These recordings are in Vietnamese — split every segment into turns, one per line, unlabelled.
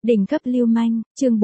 Đỉnh cấp lưu manh, chương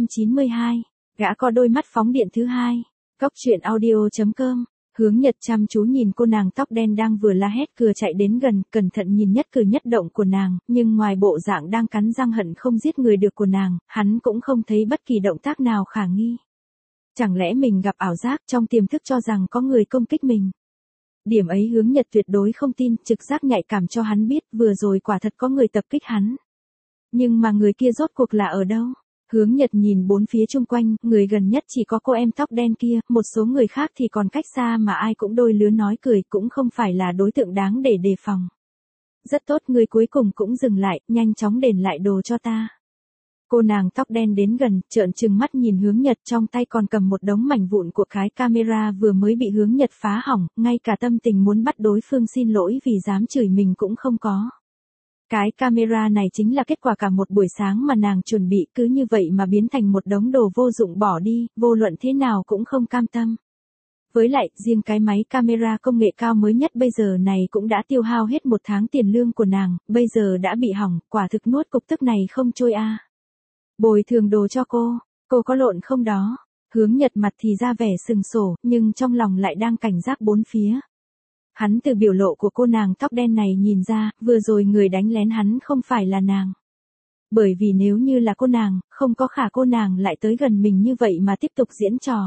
492. Gã có đôi mắt phóng điện thứ hai. Cốc truyện audio.com. Hướng Nhật chăm chú nhìn cô nàng tóc đen đang vừa la hét cửa chạy đến gần, cẩn thận nhìn nhất cử nhất động của nàng, nhưng ngoài bộ dạng đang cắn răng hận không giết người được của nàng, hắn cũng không thấy bất kỳ động tác nào khả nghi. Chẳng lẽ mình gặp ảo giác, trong tiềm thức cho rằng có người công kích mình? Điểm ấy Hướng Nhật tuyệt đối không tin, trực giác nhạy cảm cho hắn biết vừa rồi quả thật có người tập kích hắn. Nhưng mà người kia rốt cuộc là ở đâu? Hướng Nhật nhìn bốn phía chung quanh, người gần nhất chỉ có cô em tóc đen kia, một số người khác thì còn cách xa mà ai cũng đôi lứa nói cười, cũng không phải là đối tượng đáng để đề phòng. Rất tốt, người cuối cùng cũng dừng lại, nhanh chóng đền lại đồ cho ta. Cô nàng tóc đen đến gần, trợn trừng mắt nhìn Hướng Nhật, trong tay còn cầm một đống mảnh vụn của cái camera vừa mới bị Hướng Nhật phá hỏng, ngay cả tâm tình muốn bắt đối phương xin lỗi vì dám chửi mình cũng không có. Cái camera này chính là kết quả cả một buổi sáng mà nàng chuẩn bị, cứ như vậy mà biến thành một đống đồ vô dụng bỏ đi, vô luận thế nào cũng không cam tâm. Với lại, riêng cái máy camera công nghệ cao mới nhất bây giờ này cũng đã tiêu hao hết một tháng tiền lương của nàng, bây giờ đã bị hỏng, quả thực nuốt cục tức này không trôi a. Bồi thường đồ cho cô có lộn không đó? Hướng Nhật mặt thì ra vẻ sừng sổ, nhưng trong lòng lại đang cảnh giác bốn phía. Hắn từ biểu lộ của cô nàng tóc đen này nhìn ra, vừa rồi người đánh lén hắn không phải là nàng. Bởi vì nếu như là cô nàng, không có khả cô nàng lại tới gần mình như vậy mà tiếp tục diễn trò.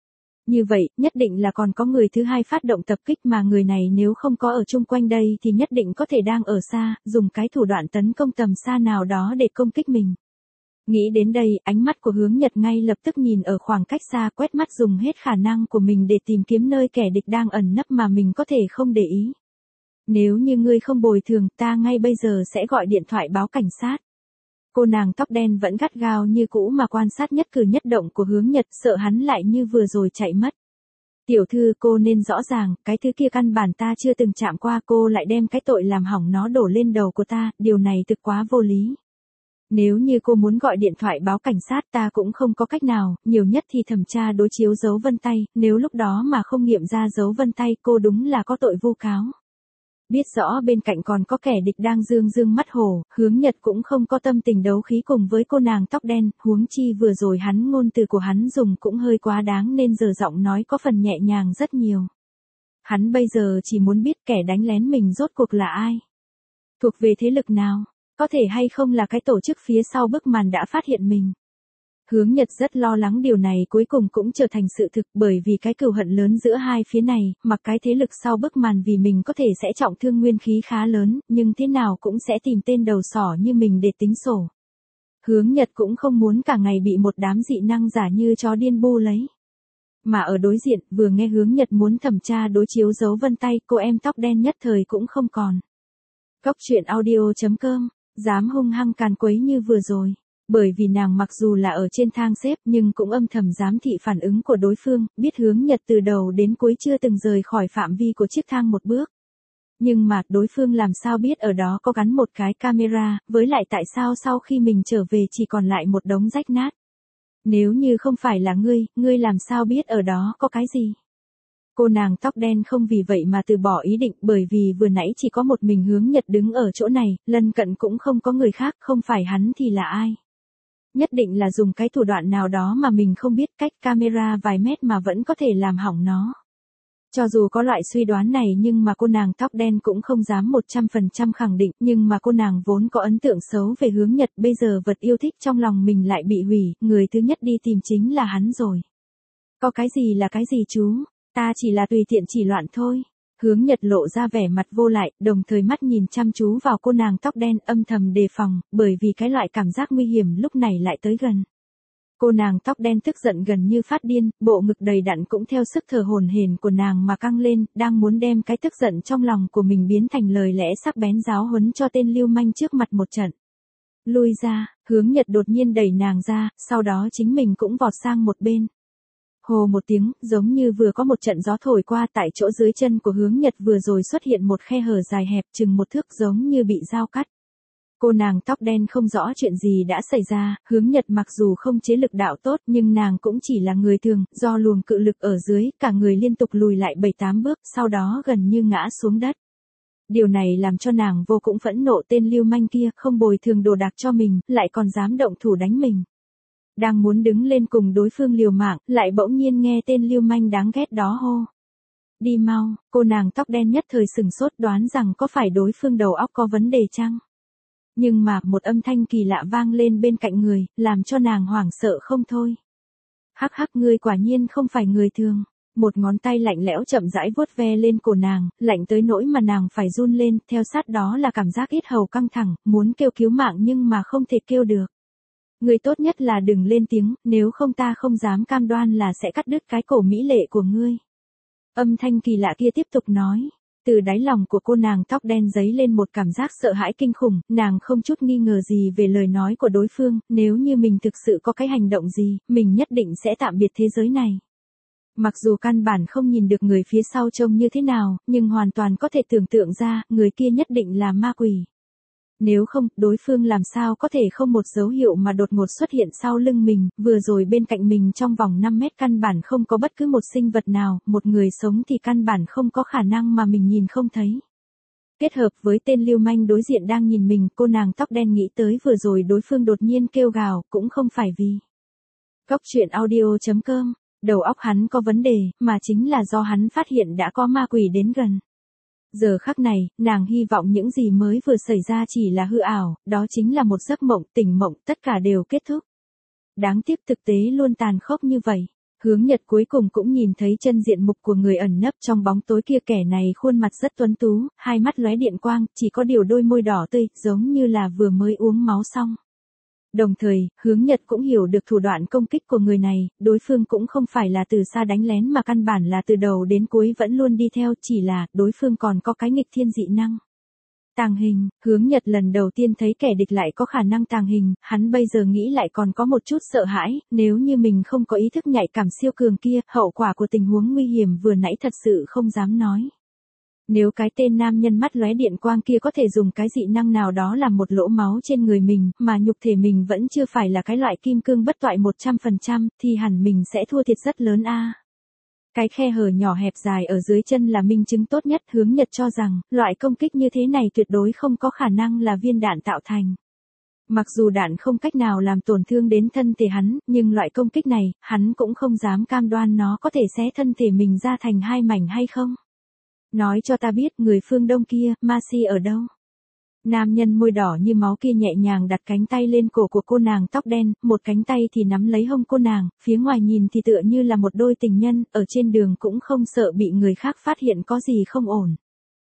Như vậy, nhất định là còn có người thứ hai phát động tập kích mà người này nếu không có ở chung quanh đây thì nhất định có thể đang ở xa, dùng cái thủ đoạn tấn công tầm xa nào đó để công kích mình. Nghĩ đến đây, ánh mắt của Hướng Nhật ngay lập tức nhìn ở khoảng cách xa, quét mắt dùng hết khả năng của mình để tìm kiếm nơi kẻ địch đang ẩn nấp mà mình có thể không để ý. Nếu như ngươi không bồi thường, ta ngay bây giờ sẽ gọi điện thoại báo cảnh sát. Cô nàng tóc đen vẫn gắt gao như cũ mà quan sát nhất cử nhất động của Hướng Nhật, sợ hắn lại như vừa rồi chạy mất. Tiểu thư, cô nên rõ ràng, cái thứ kia căn bản ta chưa từng chạm qua, cô lại đem cái tội làm hỏng nó đổ lên đầu của ta, điều này thực quá vô lý. Nếu như cô muốn gọi điện thoại báo cảnh sát ta cũng không có cách nào, nhiều nhất thì thẩm tra đối chiếu dấu vân tay, nếu lúc đó mà không nghiệm ra dấu vân tay cô đúng là có tội vu cáo. Biết rõ bên cạnh còn có kẻ địch đang dương mắt hổ, Hướng Nhật cũng không có tâm tình đấu khí cùng với cô nàng tóc đen, huống chi vừa rồi hắn ngôn từ của hắn dùng cũng hơi quá đáng nên giờ giọng nói có phần nhẹ nhàng rất nhiều. Hắn bây giờ chỉ muốn biết kẻ đánh lén mình rốt cuộc là ai. Thuộc về thế lực nào? Có thể hay không là cái tổ chức phía sau bức màn đã phát hiện mình. Hướng Nhật rất lo lắng điều này cuối cùng cũng trở thành sự thực, bởi vì cái cừu hận lớn giữa hai phía này, mặc cái thế lực sau bức màn vì mình có thể sẽ trọng thương nguyên khí khá lớn, nhưng thế nào cũng sẽ tìm tên đầu sỏ như mình để tính sổ. Hướng Nhật cũng không muốn cả ngày bị một đám dị năng giả như chó điên bu lấy. Mà ở đối diện, vừa nghe Hướng Nhật muốn thẩm tra đối chiếu dấu vân tay, cô em tóc đen nhất thời cũng không còn. Cốc truyện audio.com. Dám hung hăng càn quấy như vừa rồi, bởi vì nàng mặc dù là ở trên thang xếp nhưng cũng âm thầm giám thị phản ứng của đối phương, biết Hướng Nhật từ đầu đến cuối chưa từng rời khỏi phạm vi của chiếc thang một bước. Nhưng mà đối phương làm sao biết ở đó có gắn một cái camera, với lại tại sao sau khi mình trở về chỉ còn lại một đống rách nát. Nếu như không phải là ngươi làm sao biết ở đó có cái gì? Cô nàng tóc đen không vì vậy mà từ bỏ ý định, bởi vì vừa nãy chỉ có một mình Hướng Nhật đứng ở chỗ này, lân cận cũng không có người khác, không phải hắn thì là ai. Nhất định là dùng cái thủ đoạn nào đó mà mình không biết, cách camera vài mét mà vẫn có thể làm hỏng nó. Cho dù có loại suy đoán này nhưng mà cô nàng tóc đen cũng không dám 100% khẳng định, nhưng mà cô nàng vốn có ấn tượng xấu về Hướng Nhật, bây giờ vật yêu thích trong lòng mình lại bị hủy, người thứ nhất đi tìm chính là hắn rồi. Có cái gì là cái gì chú? Ta chỉ là tùy tiện chỉ loạn thôi. Hướng Nhật lộ ra vẻ mặt vô lại, đồng thời mắt nhìn chăm chú vào cô nàng tóc đen, âm thầm đề phòng, bởi vì cái loại cảm giác nguy hiểm lúc này lại tới gần. Cô nàng tóc đen tức giận gần như phát điên, bộ ngực đầy đặn cũng theo sức thở hổn hển của nàng mà căng lên, đang muốn đem cái tức giận trong lòng của mình biến thành lời lẽ sắc bén giáo huấn cho tên lưu manh trước mặt một trận. Lui ra, Hướng Nhật đột nhiên đẩy nàng ra, sau đó chính mình cũng vọt sang một bên. Hồ một tiếng, giống như vừa có một trận gió thổi qua, tại chỗ dưới chân của Hướng Nhật vừa rồi xuất hiện một khe hở dài hẹp chừng một thước giống như bị dao cắt. Cô nàng tóc đen không rõ chuyện gì đã xảy ra, Hướng Nhật mặc dù không chế lực đạo tốt nhưng nàng cũng chỉ là người thường, do luồng cự lực ở dưới, cả người liên tục lùi lại 7-8 bước, sau đó gần như ngã xuống đất. Điều này làm cho nàng vô cùng phẫn nộ, tên lưu manh kia không bồi thường đồ đạc cho mình, lại còn dám động thủ đánh mình. Đang muốn đứng lên cùng đối phương liều mạng, lại bỗng nhiên nghe tên lưu manh đáng ghét đó hô. Đi mau, cô nàng tóc đen nhất thời sừng sốt, đoán rằng có phải đối phương đầu óc có vấn đề chăng? Nhưng mà một âm thanh kỳ lạ vang lên bên cạnh người, làm cho nàng hoảng sợ không thôi. Hắc hắc, ngươi quả nhiên không phải người thường. Một ngón tay lạnh lẽo chậm rãi vuốt ve lên cổ nàng, lạnh tới nỗi mà nàng phải run lên, theo sát đó là cảm giác yết hầu căng thẳng, muốn kêu cứu mạng nhưng mà không thể kêu được. Ngươi tốt nhất là đừng lên tiếng, nếu không ta không dám cam đoan là sẽ cắt đứt cái cổ mỹ lệ của ngươi. Âm thanh kỳ lạ kia tiếp tục nói. Từ đáy lòng của cô nàng tóc đen dấy lên một cảm giác sợ hãi kinh khủng, nàng không chút nghi ngờ gì về lời nói của đối phương, nếu như mình thực sự có cái hành động gì, mình nhất định sẽ tạm biệt thế giới này. Mặc dù căn bản không nhìn được người phía sau trông như thế nào, nhưng hoàn toàn có thể tưởng tượng ra, người kia nhất định là ma quỷ. Nếu không, đối phương làm sao có thể không một dấu hiệu mà đột ngột xuất hiện sau lưng mình, vừa rồi bên cạnh mình trong vòng 5 mét căn bản không có bất cứ một sinh vật nào, một người sống thì căn bản không có khả năng mà mình nhìn không thấy. Kết hợp với tên lưu manh đối diện đang nhìn mình, cô nàng tóc đen nghĩ tới vừa rồi đối phương đột nhiên kêu gào, cũng không phải vì. Cóc truyện audio.com, đầu óc hắn có vấn đề, mà chính là do hắn phát hiện đã có ma quỷ đến gần. Giờ khắc này, nàng hy vọng những gì mới vừa xảy ra chỉ là hư ảo, đó chính là một giấc mộng, tỉnh mộng, tất cả đều kết thúc. Đáng tiếc thực tế luôn tàn khốc như vậy. Hướng Nhật cuối cùng cũng nhìn thấy chân diện mục của người ẩn nấp trong bóng tối kia, kẻ này khuôn mặt rất tuấn tú, hai mắt lóe điện quang, chỉ có điều đôi môi đỏ tươi, giống như là vừa mới uống máu xong. Đồng thời, Hướng Nhật cũng hiểu được thủ đoạn công kích của người này, đối phương cũng không phải là từ xa đánh lén mà căn bản là từ đầu đến cuối vẫn luôn đi theo, chỉ là đối phương còn có cái nghịch thiên dị năng. Tàng hình, Hướng Nhật lần đầu tiên thấy kẻ địch lại có khả năng tàng hình, hắn bây giờ nghĩ lại còn có một chút sợ hãi, nếu như mình không có ý thức nhạy cảm siêu cường kia, hậu quả của tình huống nguy hiểm vừa nãy thật sự không dám nói. Nếu cái tên nam nhân mắt lóe điện quang kia có thể dùng cái dị năng nào đó làm một lỗ máu trên người mình, mà nhục thể mình vẫn chưa phải là cái loại kim cương bất toại 100%, thì hẳn mình sẽ thua thiệt rất lớn a. Cái khe hở nhỏ hẹp dài ở dưới chân là minh chứng tốt nhất. Hướng Nhật cho rằng, loại công kích như thế này tuyệt đối không có khả năng là viên đạn tạo thành. Mặc dù đạn không cách nào làm tổn thương đến thân thể hắn, nhưng loại công kích này, hắn cũng không dám cam đoan nó có thể xé thân thể mình ra thành hai mảnh hay không. Nói cho ta biết, người phương Đông kia, Marcy ở đâu? Nam nhân môi đỏ như máu kia nhẹ nhàng đặt cánh tay lên cổ của cô nàng tóc đen, một cánh tay thì nắm lấy hông cô nàng, phía ngoài nhìn thì tựa như là một đôi tình nhân, ở trên đường cũng không sợ bị người khác phát hiện có gì không ổn.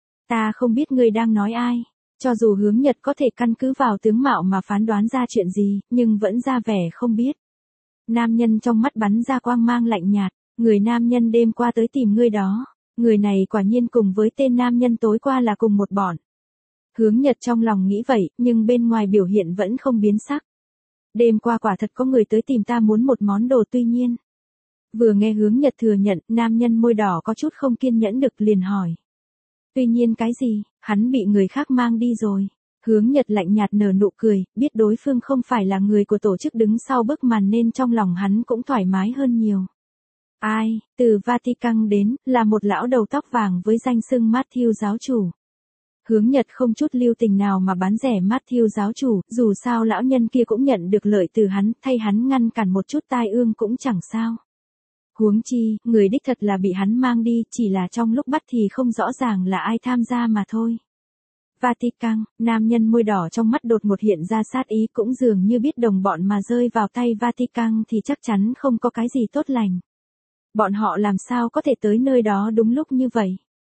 Ta không biết ngươi đang nói ai. Cho dù Hướng Nhật có thể căn cứ vào tướng mạo mà phán đoán ra chuyện gì, nhưng vẫn ra vẻ không biết. Nam nhân trong mắt bắn ra quang mang lạnh nhạt, người nam nhân đêm qua tới tìm ngươi đó. Người này quả nhiên cùng với tên nam nhân tối qua là cùng một bọn. Hướng Nhật trong lòng nghĩ vậy, nhưng bên ngoài biểu hiện vẫn không biến sắc. Đêm qua quả thật có người tới tìm ta muốn một món đồ, tuy nhiên. Vừa nghe Hướng Nhật thừa nhận, nam nhân môi đỏ có chút không kiên nhẫn được liền hỏi. Tuy nhiên cái gì, hắn bị người khác mang đi rồi. Hướng Nhật lạnh nhạt nở nụ cười, biết đối phương không phải là người của tổ chức đứng sau bức màn nên trong lòng hắn cũng thoải mái hơn nhiều. Ai, từ Vatican đến, là một lão đầu tóc vàng với danh xưng Matthew giáo chủ. Hướng Nhật không chút lưu tình nào mà bán rẻ Matthew giáo chủ, dù sao lão nhân kia cũng nhận được lợi từ hắn, thay hắn ngăn cản một chút tai ương cũng chẳng sao. Huống chi, người đích thật là bị hắn mang đi, chỉ là trong lúc bắt thì không rõ ràng là ai tham gia mà thôi. Vatican, nam nhân môi đỏ trong mắt đột ngột hiện ra sát ý, cũng dường như biết đồng bọn mà rơi vào tay Vatican thì chắc chắn không có cái gì tốt lành. Bọn họ làm sao có thể tới nơi đó đúng lúc như vậy?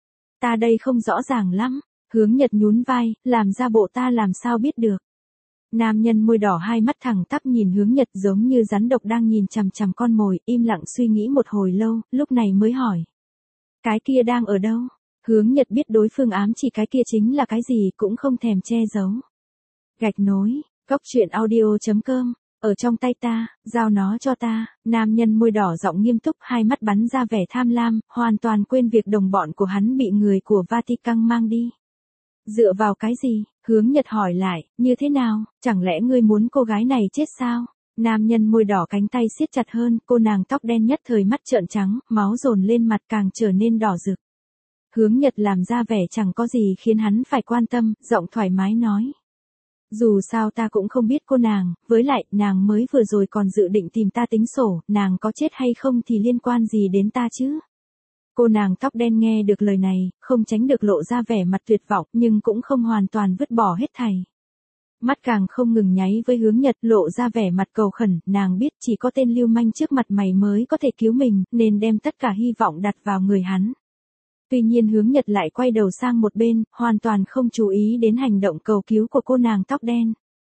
Ta đây không rõ ràng lắm. Hướng Nhật nhún vai, làm ra bộ ta làm sao biết được. Nam nhân môi đỏ hai mắt thẳng tắp nhìn Hướng Nhật giống như rắn độc đang nhìn chằm chằm con mồi, im lặng suy nghĩ một hồi lâu, lúc này mới hỏi. Cái kia đang ở đâu? Hướng Nhật biết đối phương ám chỉ cái kia chính là cái gì cũng không thèm che giấu. Gạch nối, cóc truyện audio.com. Ở trong tay ta, giao nó cho ta. Nam nhân môi đỏ giọng nghiêm túc, hai mắt bắn ra vẻ tham lam, hoàn toàn quên việc đồng bọn của hắn bị người của Vatican mang đi. Dựa vào cái gì? Hướng Nhật hỏi lại, như thế nào, chẳng lẽ ngươi muốn cô gái này chết sao? Nam nhân môi đỏ cánh tay siết chặt hơn, cô nàng tóc đen nhất thời mắt trợn trắng, máu dồn lên mặt càng trở nên đỏ rực. Hướng Nhật làm ra vẻ chẳng có gì khiến hắn phải quan tâm, giọng thoải mái nói. Dù sao ta cũng không biết cô nàng, với lại, nàng mới vừa rồi còn dự định tìm ta tính sổ, nàng có chết hay không thì liên quan gì đến ta chứ? Cô nàng tóc đen nghe được lời này, không tránh được lộ ra vẻ mặt tuyệt vọng, nhưng cũng không hoàn toàn vứt bỏ hết thảy. Mắt càng không ngừng nháy với Hướng Nhật, lộ ra vẻ mặt cầu khẩn, nàng biết chỉ có tên lưu manh trước mặt mày mới có thể cứu mình, nên đem tất cả hy vọng đặt vào người hắn. Tuy nhiên Hướng Nhật lại quay đầu sang một bên, hoàn toàn không chú ý đến hành động cầu cứu của cô nàng tóc đen.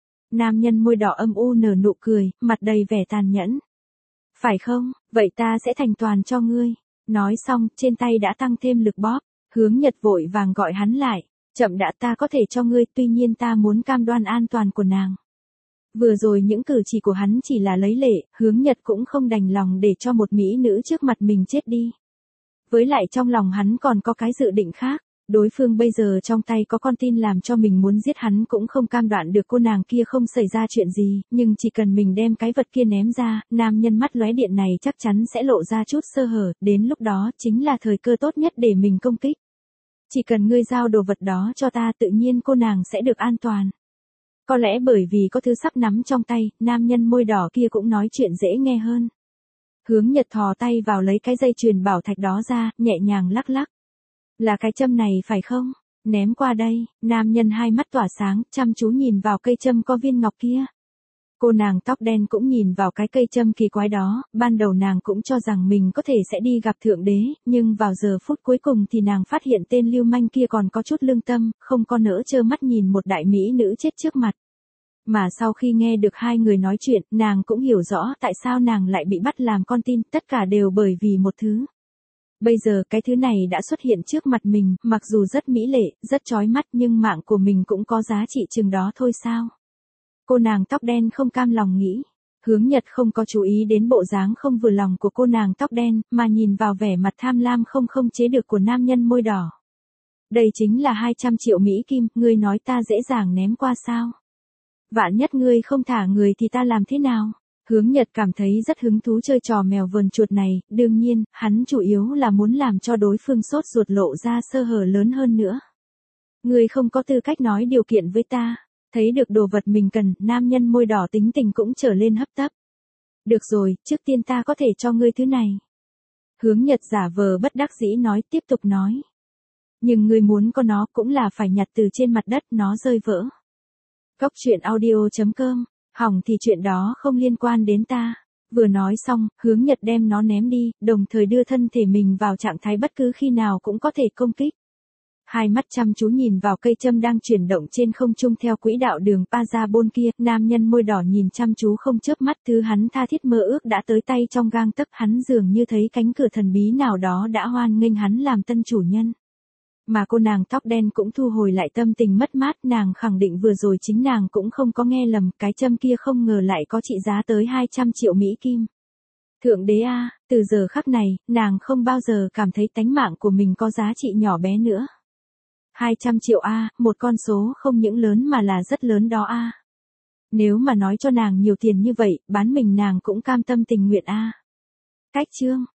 Nam nhân môi đỏ âm u nở nụ cười, mặt đầy vẻ tàn nhẫn. Phải không, vậy ta sẽ thành toàn cho ngươi. Nói xong, trên tay đã tăng thêm lực bóp. Hướng Nhật vội vàng gọi hắn lại. Chậm đã, ta có thể cho ngươi, tuy nhiên ta muốn cam đoan an toàn của nàng. Vừa rồi những cử chỉ của hắn chỉ là lấy lệ, Hướng Nhật cũng không đành lòng để cho một mỹ nữ trước mặt mình chết đi. Với lại trong lòng hắn còn có cái dự định khác. Đối phương bây giờ trong tay có con tin làm cho mình muốn giết hắn cũng không cam đoan được cô nàng kia không xảy ra chuyện gì, nhưng chỉ cần mình đem cái vật kia ném ra, nam nhân mắt lóe điện này chắc chắn sẽ lộ ra chút sơ hở, đến lúc đó chính là thời cơ tốt nhất để mình công kích. Chỉ cần ngươi giao đồ vật đó cho ta, tự nhiên cô nàng sẽ được an toàn. Có lẽ bởi vì có thứ sắp nắm trong tay, nam nhân môi đỏ kia cũng nói chuyện dễ nghe hơn. Hướng Nhật thò tay vào lấy cái dây chuyền bảo thạch đó ra, nhẹ nhàng lắc lắc. Là cái châm này phải không? Ném qua đây, nam nhân hai mắt tỏa sáng, chăm chú nhìn vào cây châm có viên ngọc kia. Cô nàng tóc đen cũng nhìn vào cái cây châm kỳ quái đó, ban đầu nàng cũng cho rằng mình có thể sẽ đi gặp thượng đế, nhưng vào giờ phút cuối cùng thì nàng phát hiện tên lưu manh kia còn có chút lương tâm, không có nỡ trơ mắt nhìn một đại mỹ nữ chết trước mặt. Mà sau khi nghe được hai người nói chuyện, nàng cũng hiểu rõ tại sao nàng lại bị bắt làm con tin, tất cả đều bởi vì một thứ. Bây giờ cái thứ này đã xuất hiện trước mặt mình, mặc dù rất mỹ lệ, rất chói mắt nhưng mạng của mình cũng có giá trị chừng đó thôi sao? Cô nàng tóc đen không cam lòng nghĩ. Hướng Nhật không có chú ý đến bộ dáng không vừa lòng của cô nàng tóc đen, mà nhìn vào vẻ mặt tham lam không chế được của nam nhân môi đỏ. Đây chính là 200 triệu Mỹ Kim, ngươi nói ta dễ dàng ném qua sao? Vạn nhất ngươi không thả người thì ta làm thế nào? Hướng Nhật cảm thấy rất hứng thú chơi trò mèo vờn chuột này, đương nhiên, hắn chủ yếu là muốn làm cho đối phương sốt ruột lộ ra sơ hở lớn hơn nữa. Ngươi không có tư cách nói điều kiện với ta. Thấy được đồ vật mình cần, nam nhân môi đỏ tính tình cũng trở lên hấp tấp. Được rồi, trước tiên ta có thể cho ngươi thứ này. Hướng Nhật giả vờ bất đắc dĩ nói, tiếp tục nói. Nhưng ngươi muốn có nó cũng là phải nhặt từ trên mặt đất, nó rơi vỡ. Cốc truyện audio.com, hỏng thì chuyện đó không liên quan đến ta. Vừa nói xong, Hướng Nhật đem nó ném đi, đồng thời đưa thân thể mình vào trạng thái bất cứ khi nào cũng có thể công kích. Hai mắt chăm chú nhìn vào cây châm đang chuyển động trên không trung theo quỹ đạo đường Parabol kia, nam nhân môi đỏ nhìn chăm chú không chớp mắt, thứ hắn tha thiết mơ ước đã tới tay trong gang tấc, hắn dường như thấy cánh cửa thần bí nào đó đã hoan nghênh hắn làm tân chủ nhân. Mà cô nàng tóc đen cũng thu hồi lại tâm tình mất mát, nàng khẳng định vừa rồi chính nàng cũng không có nghe lầm, cái châm kia không ngờ lại có trị giá tới 200 triệu Mỹ Kim. Thượng đế a, từ giờ khắc này, nàng không bao giờ cảm thấy tánh mạng của mình có giá trị nhỏ bé nữa. 200 triệu a, một con số không những lớn mà là rất lớn đó a. Nếu mà nói cho nàng nhiều tiền như vậy, bán mình nàng cũng cam tâm tình nguyện a. Cách chương